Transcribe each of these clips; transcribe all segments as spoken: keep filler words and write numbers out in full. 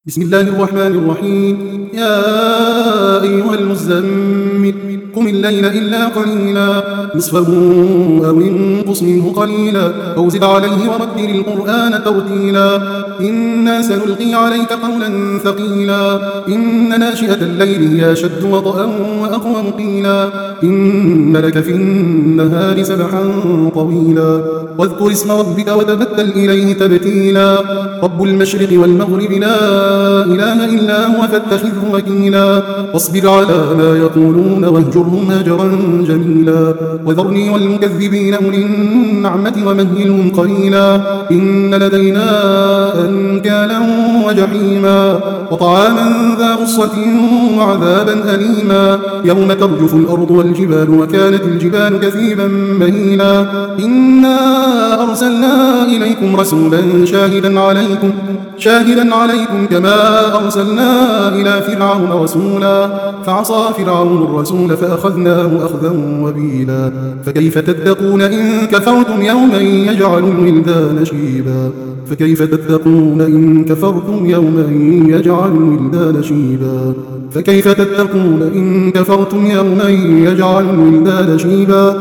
بسم الله الرحمن الرحيم. يا أيها المزمل قم الليل إلا قليلا نصفه أو انقص منه قليلا أو زد عليه ورتل القرآن ترتيلا إنا سنلقي عليك قولا ثقيلا إن ناشئة الليل هي أشد وطئا وأقوم قيلا إن لك في النهار سبحا طويلا واذكر اسم ربك وتبتل إليه تبتيلا رب المشرق والمغرب لا إله إلا هو فاتخذه وكيلا واصبر على ما يقولون واهجرهم هجرا جميلا وذرني والمكذبين أولي النعمة ومهلهم قليلا إن لدينا أنكالا وجحيما وطعاما ذا غصة وعذابا أليما يوم ترجف الأرض والجبال وكانت الجبال كثيبا مهيلا إنا أرسلنا إليكم رسولا شاهدا عليكم شاهدا عليكم كما أرسلنا إلى فرعون رسولا فعصى فرعون الرسول فأخذناه أخذا وبيلا فكيف تتقون إن كفرتم يوما يجعل الولدان شيبا فكيف تتقون إن كفرتم يوما يجعل الولدان شيبا فكيف تتقون إن كفرتم يوما يجعل الولدان شيبا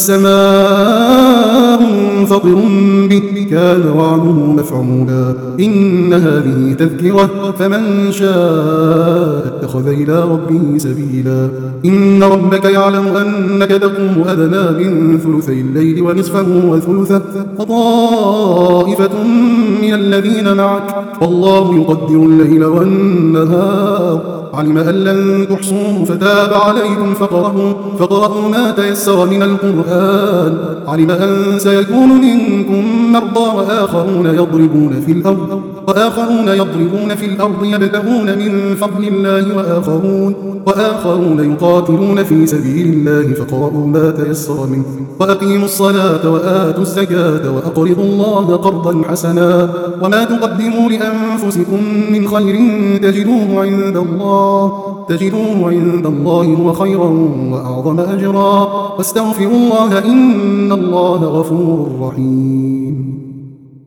السماء منفطر به كان وعده مفعولا إن هذه تذكرة فمن شاء اتخذ إلى ربه سبيلا إن ربك يعلم أنك تقوم أدنى من ثلثي الليل ونصفه وثلثه وطائفة من الذين معك والله يقدر الليل والنهار علم أن لن تحصوه فتاب عليكم فقرأوا, فقرأوا ما تيسر من القرآن علم أن سيكون منكم مرضى وآخرون يضربون في الأرض وآخرون يضربون في الأرض يبتغون من فضل الله وآخرون, وآخرون يقاتلون في سبيل الله فقرأوا ما تيسر منه وأقيموا الصلاة وآتوا الزكاة وأقرضوا الله قرضا حسنا وما تقدموا لأنفسكم من خير تجدوه عند الله تجدوه عند الله هو خيرا وأعظم أجرا واستغفروا الله إن الله غفور رحيم.